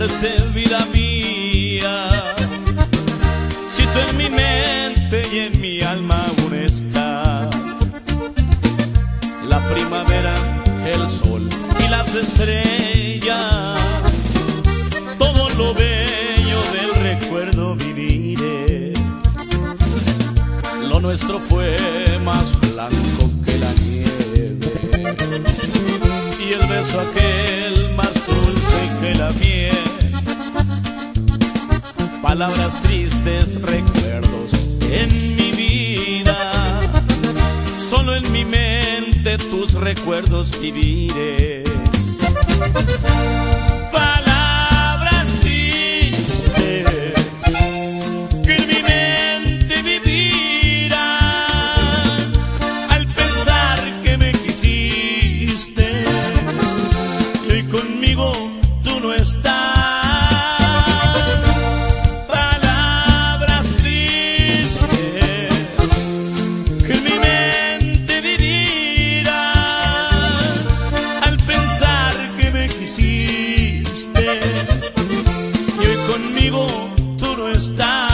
amarte, vida mía. Si tú en mi mente y en mi alma aún estás, la primavera, el sol y las estrellas, todo lo bello del recuerdo viviré. Lo nuestro fue más blanco que la nieve, y el beso aquel más dulce que la miel. Palabras tristes, recuerdos en mi vida, solo en mi mente tus recuerdos viviré. Palabras tristes que en mi mente vivirán al pensar que me quisiste y hoy conmigo tú no estás. Y hoy conmigo tú no estás.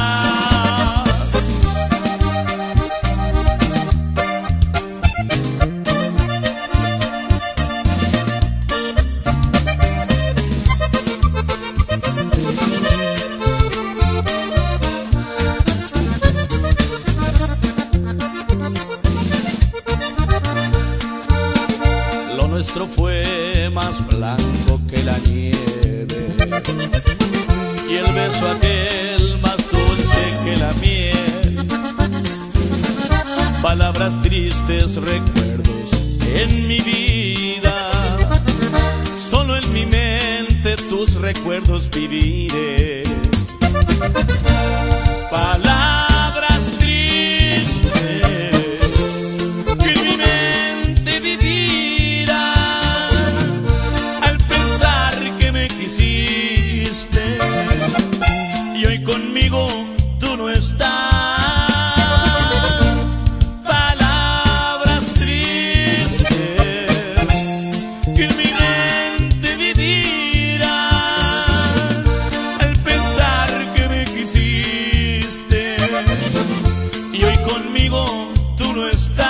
Lo nuestro fue más blanco que la nieve, y el beso aquel más dulce que la miel. Palabras tristes, recuerdos en mi vida, solo en mi mente tus recuerdos viviré. Palabras tristes que en mi mente vivirán al pensar que me quisiste y hoy conmigo tú no estás. Palabras tristes que en mi mente vivirán al pensar que me quisiste y hoy conmigo tú no estás.